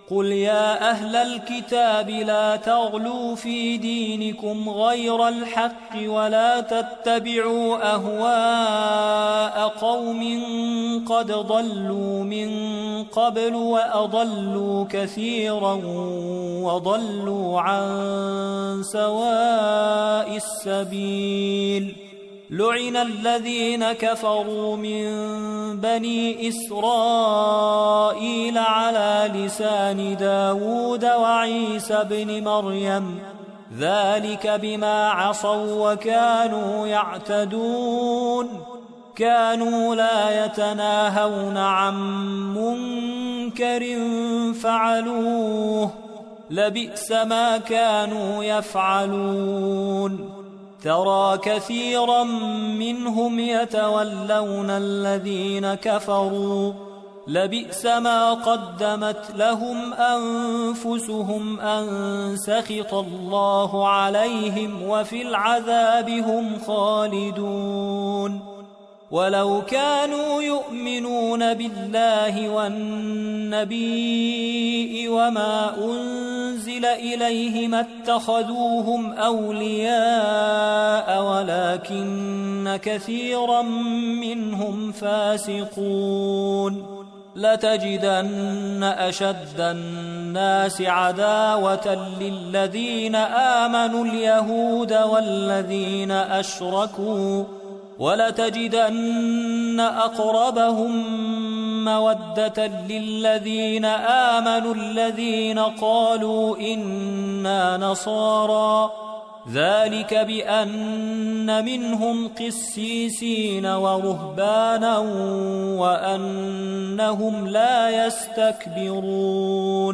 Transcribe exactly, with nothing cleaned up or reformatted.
قل يا أهل الكتاب لا تغلوا في دينكم غير الحق ولا تتبعوا أهواء قوم قد ضلوا من قبل وأضلوا كثيرا وضلوا عن سواء السبيل. لعن الذين كفروا من بني إسرائيل على لسان داود وعيسى بن مريم ذلك بما عصوا وكانوا يعتدون كانوا لا يتناهون عن منكر فعلوه لبئس ما كانوا يفعلون. ترى كثيرا منهم يتولون الذين كفروا لبئس ما قدمت لهم أنفسهم أن سخط الله عليهم وفي العذاب هم خالدون. ولو كانوا يؤمنون بالله والنبي وما أنزل إليه ما اتخذوهم أولياء ولكن كثيرا منهم فاسقون. لتجدن أشد الناس عداوة للذين آمنوا اليهود والذين أشركوا ولتجدن أقربهم مودة للذين آمنوا الذين قالوا إنا نصارى ذلك بأن منهم قسيسين ورهبانا وأنهم لا يستكبرون.